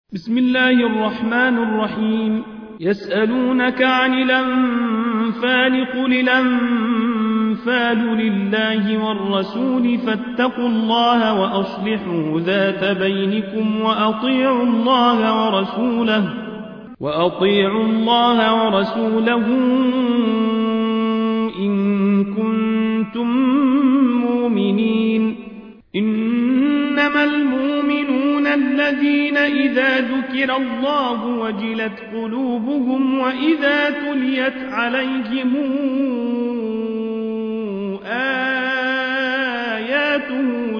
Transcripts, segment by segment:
بسم الله الرحمن الرحيم. يسألونك عن الأنفال قل الأنفال لله والرسول فاتقوا الله وأصلحوا ذات بينكم وأطيعوا الله ورسوله إن كنتم مؤمنين. إنما المؤمنون الذين إذا ذكر الله وجلت قلوبهم وإذا تليت عليهم آياته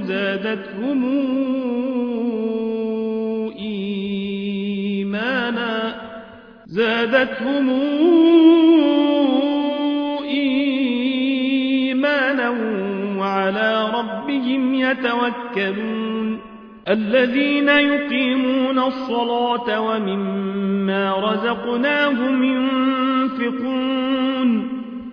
زادتهم إيمانا وعلى ربهم يتوكلون. الذين يقيمون الصلاة ومما رزقناهم ينفقون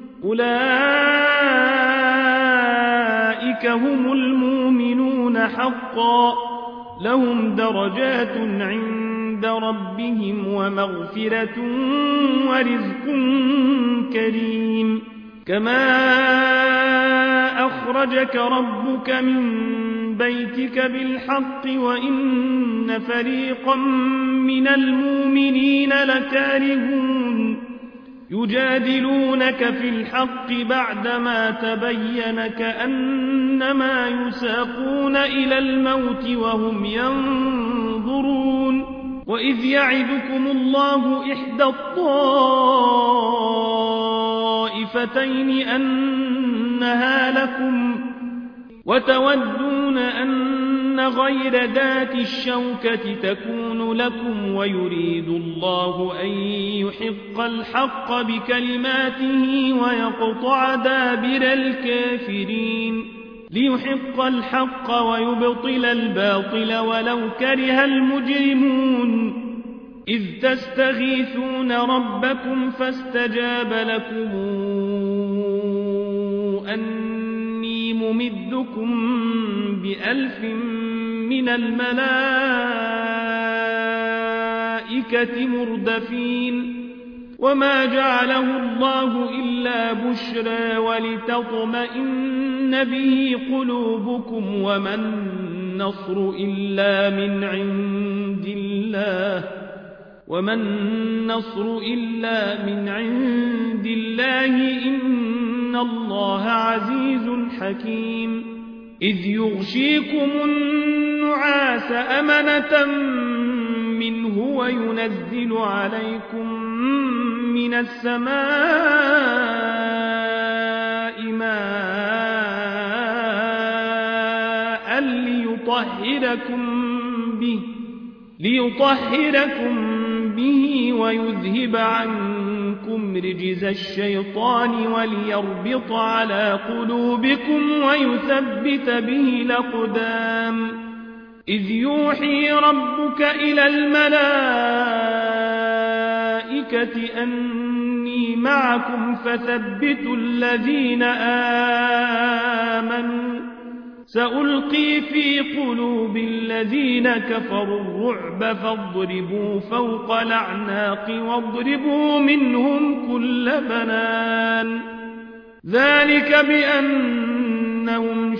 أولئك هم المؤمنون حقا لهم درجات عند ربهم ومغفرة ورزق كريم. كما أخرجك ربك من بيتك بالحق وإن فريقا من المؤمنين لكارهون يجادلونك في الحق بعدما تبين كأنما يساقون إلى الموت وهم ينظرون. وإذ يعدكم الله إحدى الطائفتين أنها لكم وتودون أن غير ذات الشوكة تكون لكم ويريد الله أن يحق الحق بكلماته ويقطع دابر الكافرين ليحق الحق ويبطل الباطل ولو كره المجرمون. إذ تستغيثون ربكم فاستجاب لكم أني ممدكم ب1000 من الملائكة مردفين. وما جعله الله إلا بشرى ولتطمئن به قلوبكم وما النصر إلا من عند الله إن الله عزيز حكيم. إذ يغشيكم النعاس أمنة منه وينزل عليكم من السماء ماء ليطهركم به ويذهب عنكم رجز الشيطان وليربط على قلوبكم ويثبت به الأقدام. إذ يوحي ربك إلى الملائكة أني معكم فثبتوا الذين آمنوا سألقي في قلوب الذين كفروا الرعب فاضربوا فوق الأعناق واضربوا منهم كل بنان. ذلك بأنهم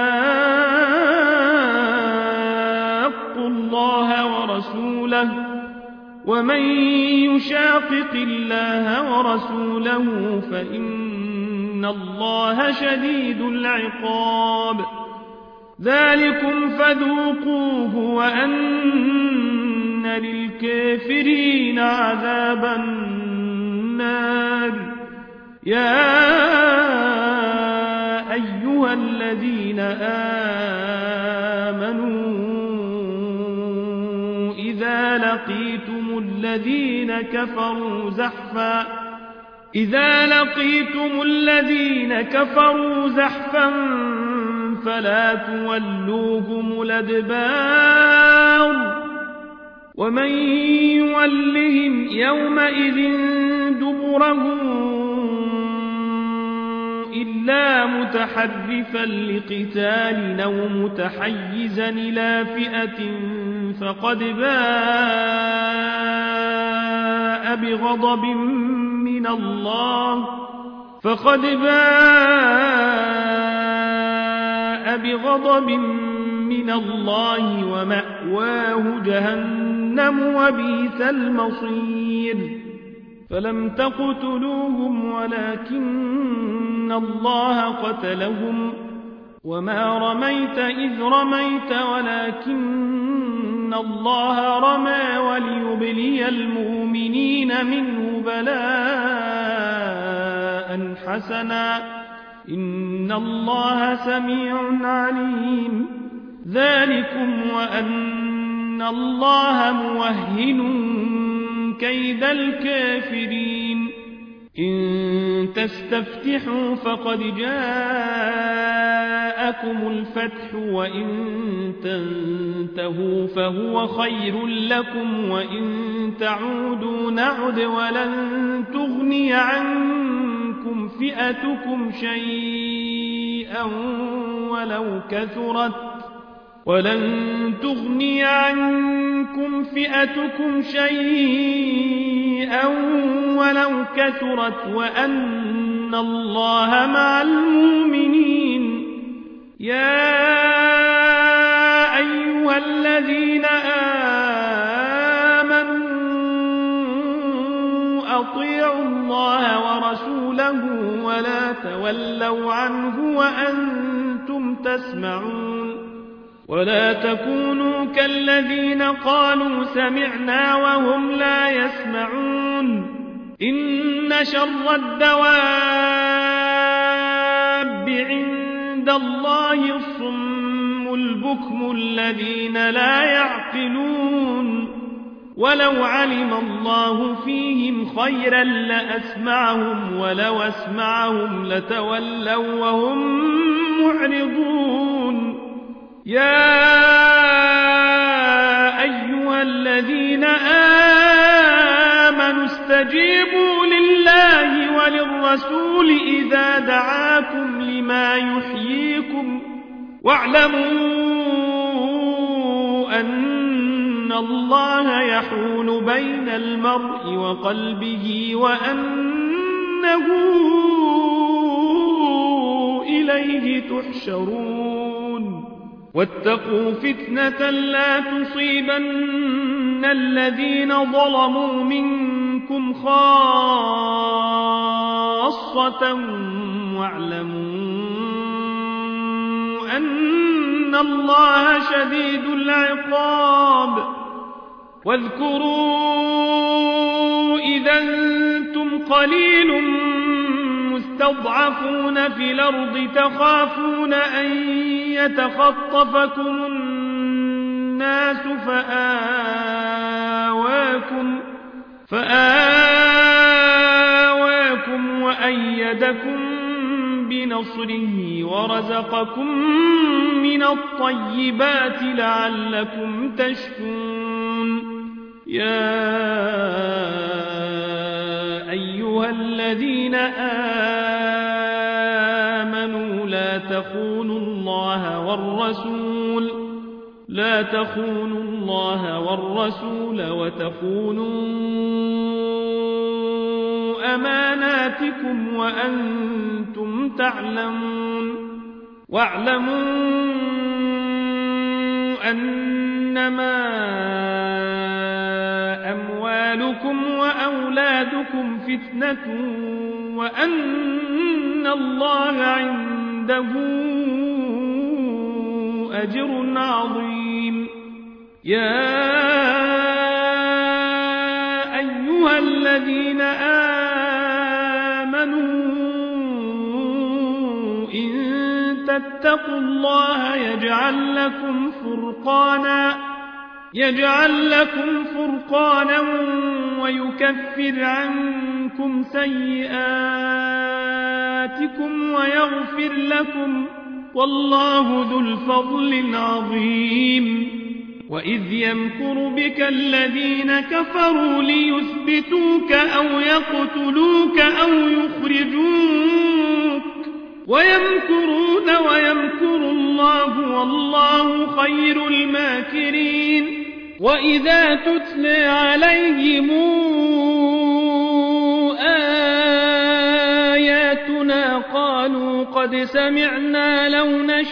شاقوا الله ورسوله ومن يشاقق الله ورسوله فإن الله شديد العقاب. ذلكم فذوقوه وأن للكافرين عذاب النار. يا أيها الذين آمنوا إذا لقيتم الذين كفروا زحفا فلا تولوهم الأدبار. ومن يولهم يومئذ دبره إلا متحرفا لقتال أو متحيزا إلى فئة فقد باء بغضب من الله ومأواه جهنم وبئس المصير فلم تقتلوهم ولكن الله قتلهم وما رميت إذ رميت ولكن الله رمى وليبلي المؤمنين منه بلاء حسنا إن الله سميع عليم ذلكم وأن الله موهن كيد الكافرين إن تستفتحوا فقد جاءكم الفتح وإن تنتهوا فهو خير لكم وإن تعودوا نعد ولن تغني عنكم فئتكم شيئا ولو كثرت وأن الله مع المؤمنين يا أيها الذين آمنوا أطيعوا الله ورسوله ولا تولوا عنه وأنتم تسمعون ولا تكونوا كالذين قالوا سمعنا وهم لا يسمعون إن شر الدواب عند الله الصم البكم الذين لا يعقلون ولو علم الله فيهم خيرا لأسمعهم ولو أسمعهم لتولوا وهم معرضون يا أيها الذين آمنوا استجيبوا لله وللرسول إذا دعاكم لما يحييكم واعلموا أن الله يحول بين المرء وقلبه وأنه إليه تحشرون واتقوا فتنة لا تصيبن الذين ظلموا منكم خاصة واعلموا أن الله شديد العقاب واذكروا إذا أنتم قليل مستضعفون في الأرض تخافون أن يتخطفكم الناس فآواكم وأيدكم بنصره ورزقكم من الطيبات لعلكم تشكرون يا أيها الذين آمنوا لا تخونوا الله والرسول وتخونوا أماناتكم وأنتم تعلمون واعلموا أنما أموالكم وأولادكم فتنة وأن الله عنده أجر عظيم يا أيها الذين آمنوا إن تتقوا الله يجعل لكم فرقانا ويكفر عنكم سيئاتكم ويغفر لكم والله ذو الفضل العظيم وإذ يمكر بك الذين كفروا ليثبتوك أو يقتلوك أو يخرجوك ويمكرون ويمكر الله والله خير الماكرين وإذا تتلى عليهم قد سمعنا لو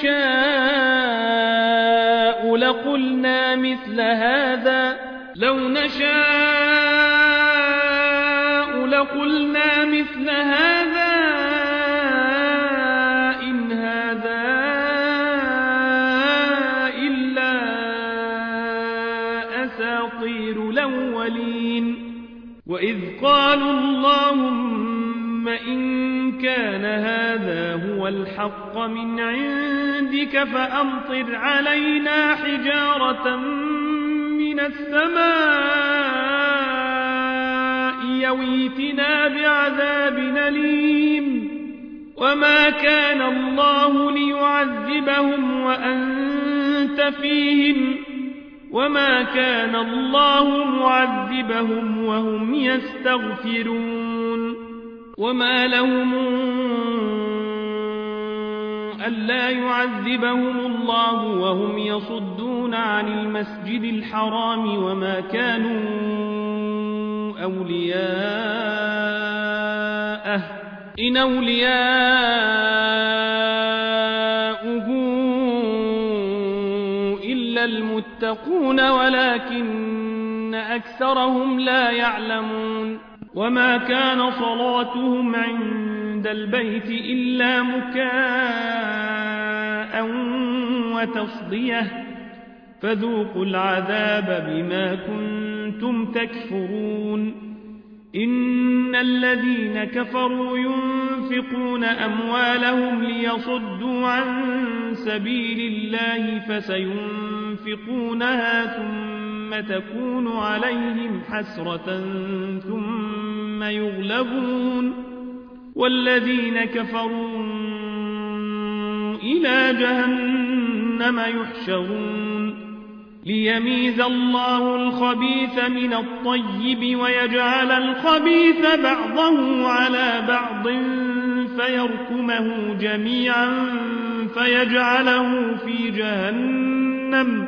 نشاء لقلنا مثل هذا إن هذا إلا أساطير الأولين وإذ قالوا اللهم إن كان هذا هو الحق من عندك فأمطر علينا حجارة من السماء أو ائتنا بعذاب أليم وما كان الله ليعذبهم وأنت فيهم وما كان الله معذبهم وهم يستغفرون وما لهم ألا يعذبهم الله وهم يصدون عن المسجد الحرام وما كانوا أولياءه إن أولياؤه إلا المتقون ولكن أكثرهم لا يعلمون وما كان صلاتهم عند البيت إلا مكاء وتصدية فذوقوا العذاب بما كنتم تكفرون إن الذين كفروا ينفقون أموالهم ليصدوا عن سبيل الله فسينفقونها ثم تكون عليهم حسرة ثم يغلبون والذين كفروا إلى جهنم يحشرون ليميز الله الخبيث من الطيب ويجعل الخبيث بعضه على بعض فيركمه جميعا فيجعله في جهنم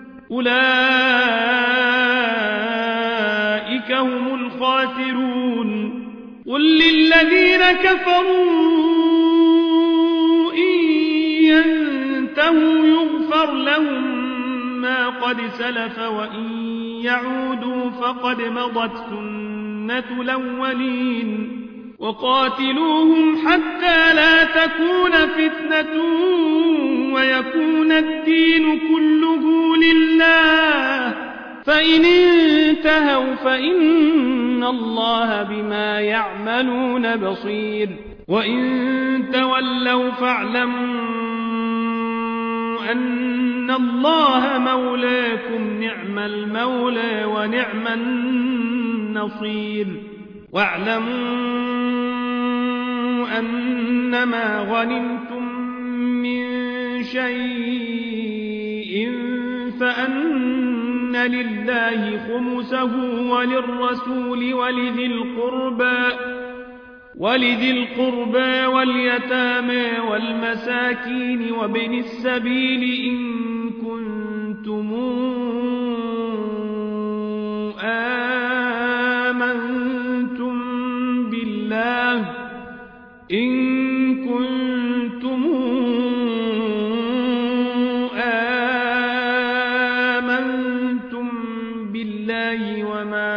أولئك هم الخاسرون قل للذين كفروا إن ينتهوا يغفر لهم ما قد سلف وإن يعودوا فقد مضت سنة الأولين وقاتلوهم حتى لا تكون فتنة ويكون الدين كله لله فإن انتهوا فإن الله بما يعملون بصير وإن تولوا فاعلموا أن الله مولاكم نعم المولى ونعم النصير واعلموا أنما غنمتم من شيء فأن لله خمسه وللرسول ولذي القربى واليتامى والمساكين وابن السبيل إن كنتم آمنتم بالله وما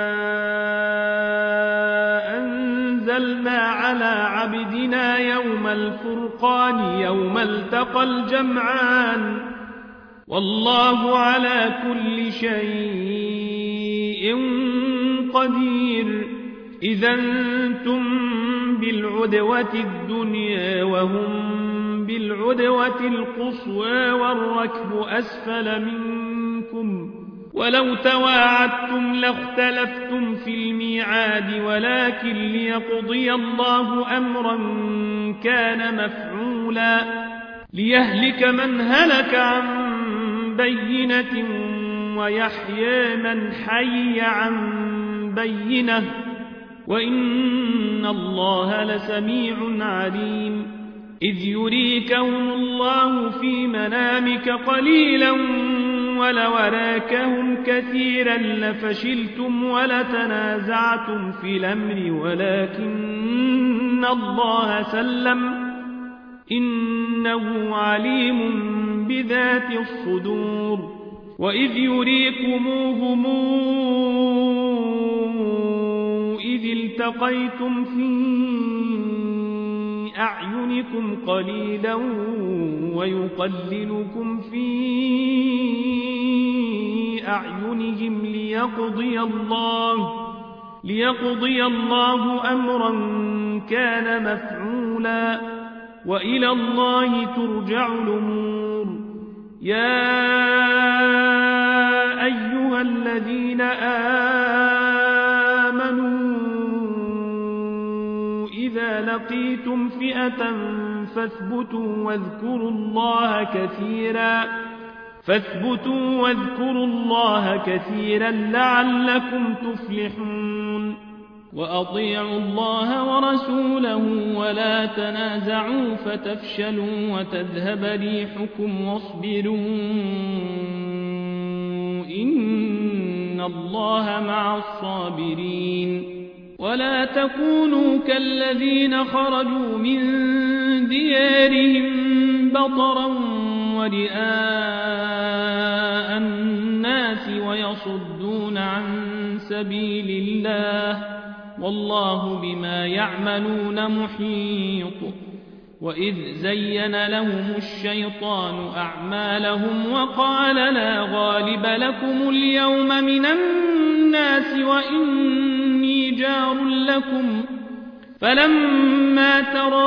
أنزلنا على عبدنا يوم الفرقان يوم التقى الجمعان والله على كل شيء قدير إذا أنتم بالعدوة الدنيا وهم بالعدوة القصوى والركب أسفل منكم ولو تواعدتم لاختلفتم في الميعاد ولكن ليقضي الله أمرا كان مفعولا ليهلك من هلك عن بينة ويحيى من حي عن بينة وإن الله لسميع عليم إذ يريكهم الله في منامك قليلا ولو أراكهم كثيرا لفشلتم ولتنازعتم في الأمر ولكن الله سلم إنه عليم بذات الصدور وإذ يريكموهم إذ التقيتم في أعينكم قليلا ويقللكم في أعينهم ليقضي الله أمرا كان مفعولا وإلى الله ترجع الأمور يا أيها الذين آمنوا إذا لقيتم فئة فاثبتوا واذكروا الله كثيرا لعلكم تفلحون وأطيعوا الله ورسوله ولا تنازعوا فتفشلوا وتذهب ريحكم واصبروا إن الله مع الصابرين ولا تكونوا كالذين خرجوا من ديارهم بطرا ورئاء الناس ويصدون عن سبيل الله والله بما يعملون محيط وإذ زين لهم الشيطان أعمالهم وقال لا غالب لكم اليوم من الناس وإني جار لكم فلما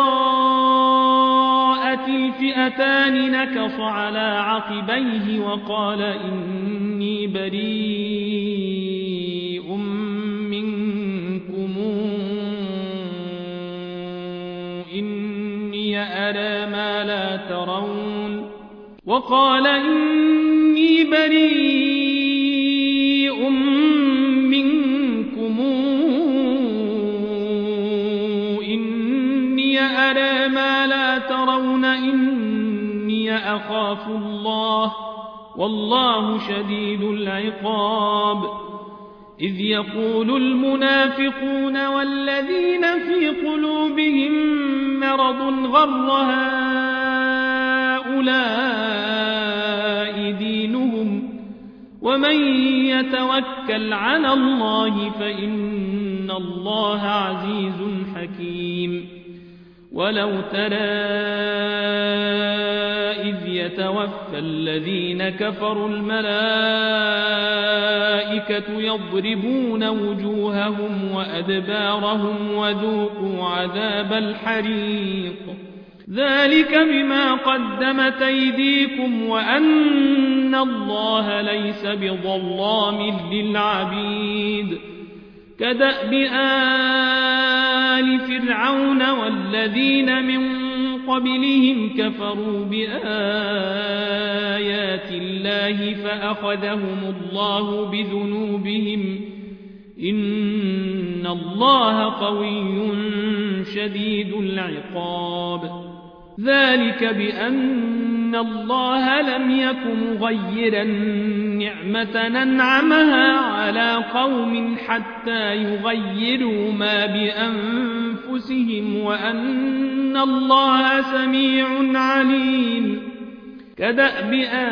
تراءت الفئتان نكص على عقبيه وقال إني بريء منكم إني أرى ما لا ترون إني أخاف الله والله شديد العقاب إذ يقول المنافقون والذين في قلوبهم مرض غر هؤلاء دينهم ومن يتوكل على الله فإن الله عزيز حكيم ولو ترى إذ يتوفى الذين كفروا الملائكة يضربون وجوههم وأدبارهم وذوقوا عذاب الحريق ذلك بما قدمت أيديكم وأن الله ليس بظلام للعبيد كدأب آل فرعون والذين من قبلهم كفروا بآيات الله فأخذهم الله بذنوبهم إن الله قوي شديد العقاب ذلك بأن الله لم يك مغيرا نعمة أنعمها على قوم حتى يغيروا ما بأنفسهم وأن الله سميع عليم كدأب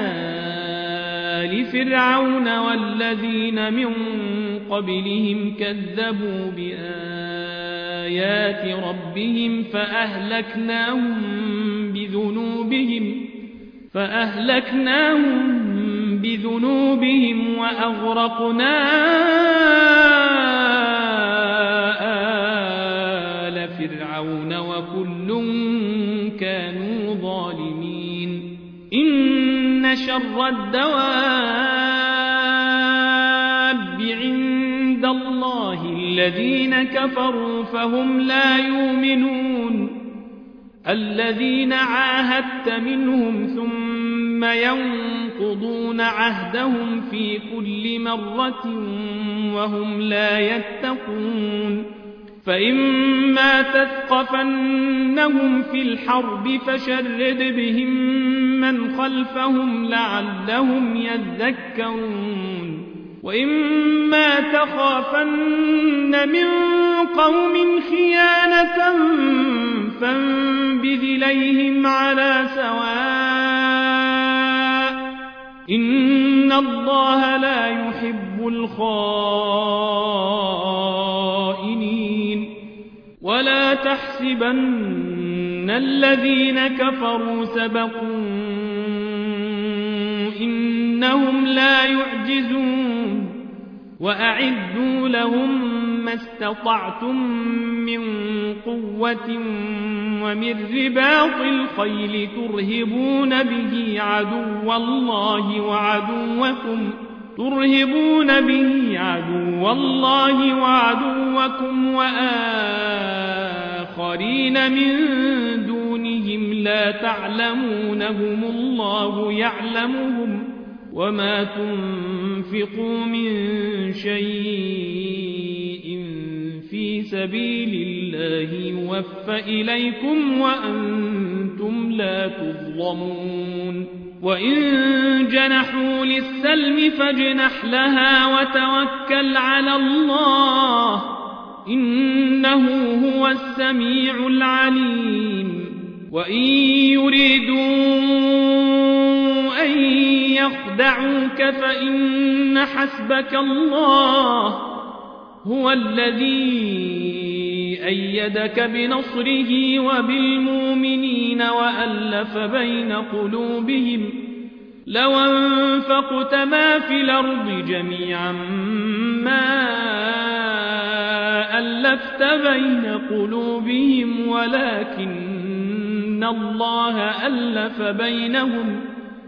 آل فرعون والذين من قبلهم كذبوا بآيات ربهم فأهلكناهم بذنوبهم وأغرقنا آل فرعون وكل كانوا ظالمين إن شر الدواب عند الله الذين كفروا فهم لا يؤمنون الذين عاهدت منهم ثم ينقضون عهدهم في كل مرة وهم لا يتقون فإما تثقفنهم في الحرب فشرد بهم من خلفهم لعلهم يذكرون وإما تخافن من قوم خيانة فانبذ إليهم على سواء إن الله لا يحب الخائنين ولا تحسبن الذين كفروا سبقوا إنهم لا يعجزون وأعدوا لهم ما استطعتم من قوة ومن رباط الخيل ترهبون به عدو الله وعدوكم وآخرين من دونهم لا تعلمونهم الله يعلمهم وما تنفقوا من شيء في سبيل الله يوفى إليكم وأنتم لا تظلمون وإن جنحوا للسلم فاجنح لها وتوكل على الله إنه هو السميع العليم وإن يريدوا أن يخدعوك فإن حسبك الله هو الذي أيدك بنصره وبالمؤمنين وألف بين قلوبهم لو أنفقت ما في الأرض جميعا ما ألفت بين قلوبهم ولكن الله ألف بينهم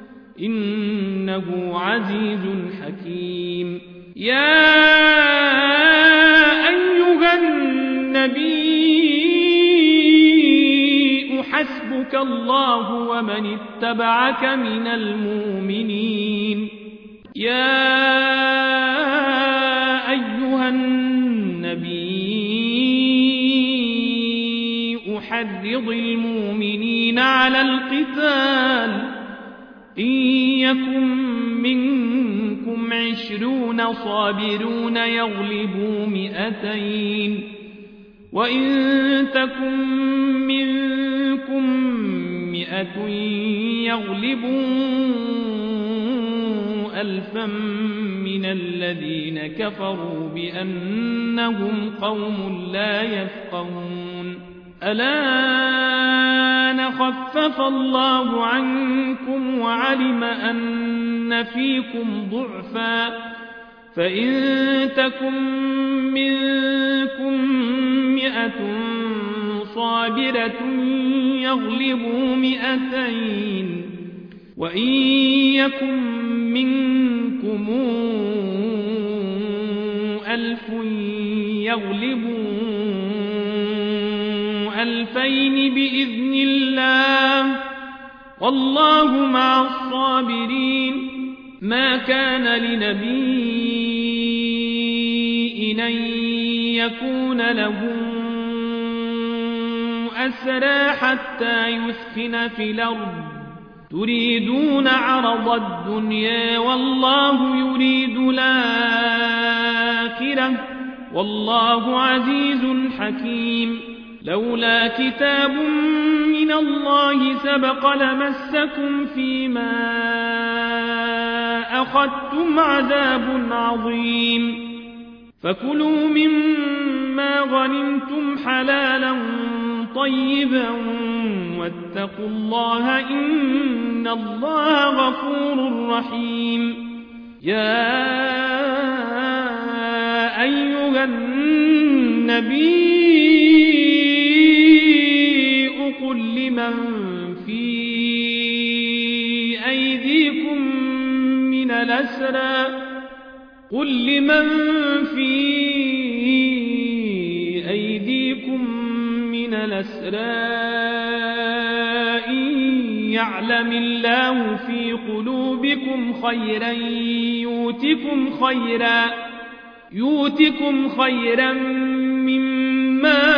إنه عزيز حكيم يا أيها النبي حسبك الله ومن اتبعك من المؤمنين يا أيها النبي حرض المؤمنين على القتال إن يكن منكم 20 صابرون يغلبوا 200 وإن تكن منكم 100 يغلبوا 1000 من الذين كفروا بأنهم قوم لا يفقهون الآن خفف الله عنكم وعلم أن فيكم ضعفا فإن تكن منكم 100 صابرة يغلبوا 200 وإن يكن منكم 1000 يغلبوا 2000 بإذن الله والله مع الصابرين ما كان لنبي أن يكون له أسرى حتى يثخن في الأرض تريدون عرض الدنيا والله يريد الآخرة والله عزيز حكيم لولا كتاب من الله سبق لمسكم فيما أخذتم عذاب عظيم فكلوا مما غنمتم حلالا طيبا واتقوا الله إن الله غفور رحيم يا أيها النبي قل لمن في أيديكم من الأسرى إن يعلم الله في قلوبكم خيرا يؤتكم خيرا مما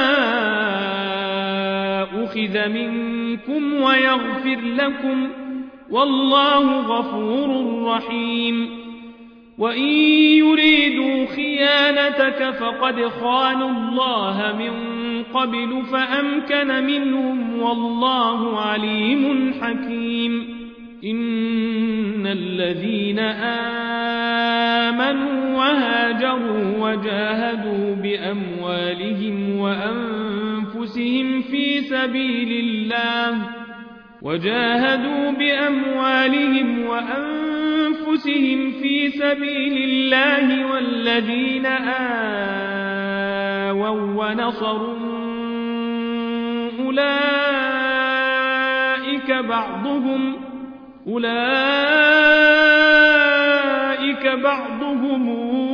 أخذ منكم ويغفر لكم والله غفور رحيم وإن يريدوا خيانتك فقد خانوا الله من قبل فأمكن منهم والله عليم حكيم إن الذين آمنوا وهاجروا وجاهدوا بأموالهم وأنفسهم في سبيل الله والذين آووا ونصروا أولئك بعضهم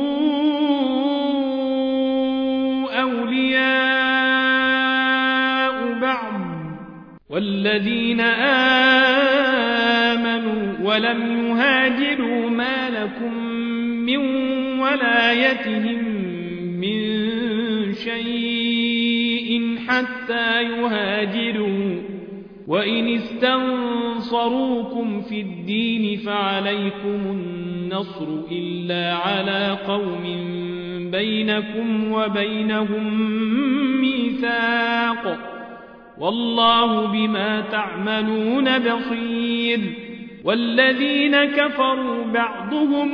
أولياء بعض والذين آمنوا ولم يهاجروا ما لكم من ولايتهم من شيء حتى يهاجروا وإن استنصروكم في الدين فعليكم النصر إلا على قوم بينكم وبينهم ميثاق والله بما تعملون بصير والذين كفروا بعضهم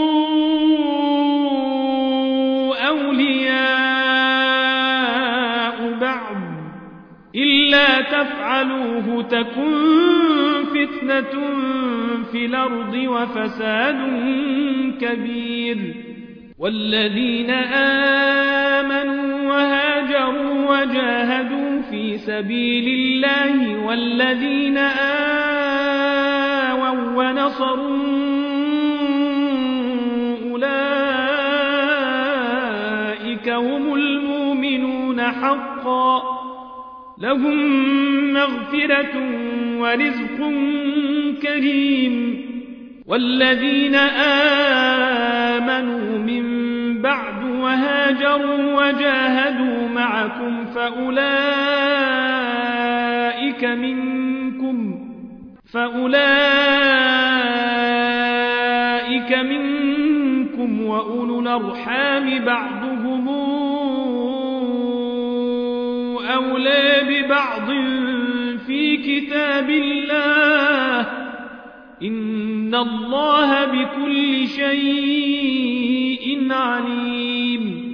أولياء بعض إلا تفعلوه تكن فتنة في الأرض وفساد كبير والذين آمنوا وهاجروا وجاهدوا في سبيل الله والذين آووا ونصروا أولئك هم المؤمنون حقا لهم مغفرة ورزق كريم والذين آمنوا من بعد وهاجروا وجاهدوا معكم فأولئك منكم وأولو الأرحام بعضهم أولى ببعض في كتاب الله إن الله بكل شيء عليم